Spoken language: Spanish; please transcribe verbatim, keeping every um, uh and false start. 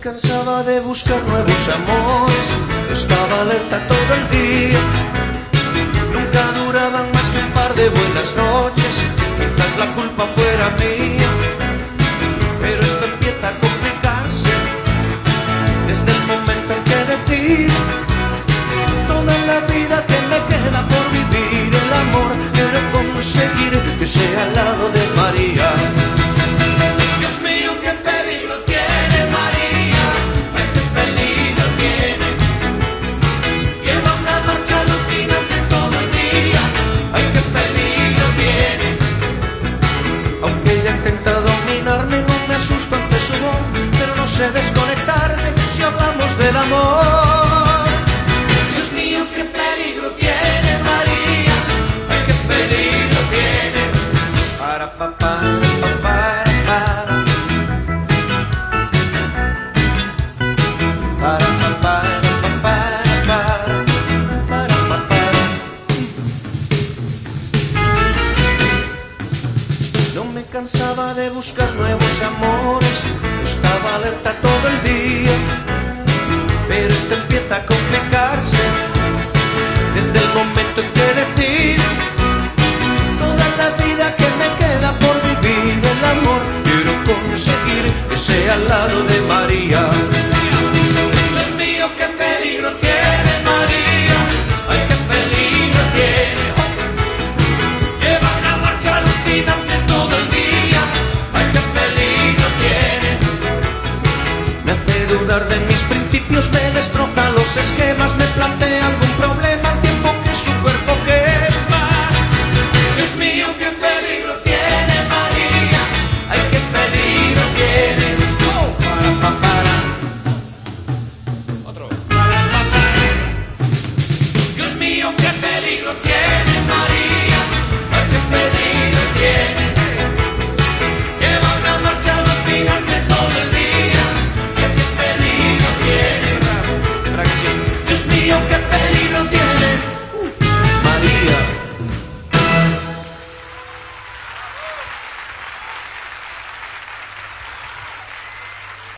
cansaba de buscar nuevos amores, estaba alerta todo el día. Nunca duraban más que un par de buenas noches, quizás la culpa fuera mía. Pero esto empieza a complicarse desde el momento en que decido toda la vida que me queda por vivir el amor. Quiero conseguir que sea al lado de María. Dios mío, qué peligro tiene María, ay, qué peligro tiene. Lleva una marcha alucinante todo el día, ay, qué peligro tiene. Aunque ella intenta dominarme, no me asusto ante su voz, pero no sé desconectarme si hablamos del amor. Dios mío, qué peligro tiene María, ay, qué peligro tiene. Para papá, papá, para. Para papá, papá, para. Para papá. No me cansaba de buscar nuevos amores, estaba alerta todo el día. Pero esto empieza a complicarse desde el momento en que decido toda la vida que me queda por vivir el amor. Quiero conseguir que sea al lado de María. Dios mío, qué peligro tiene María, ay, qué peligro tiene. Lleva una marcha alucinante todo el día, ay, qué peligro tiene. Me hace dudar de mis principios, me destroza los esquemas, me plantea algún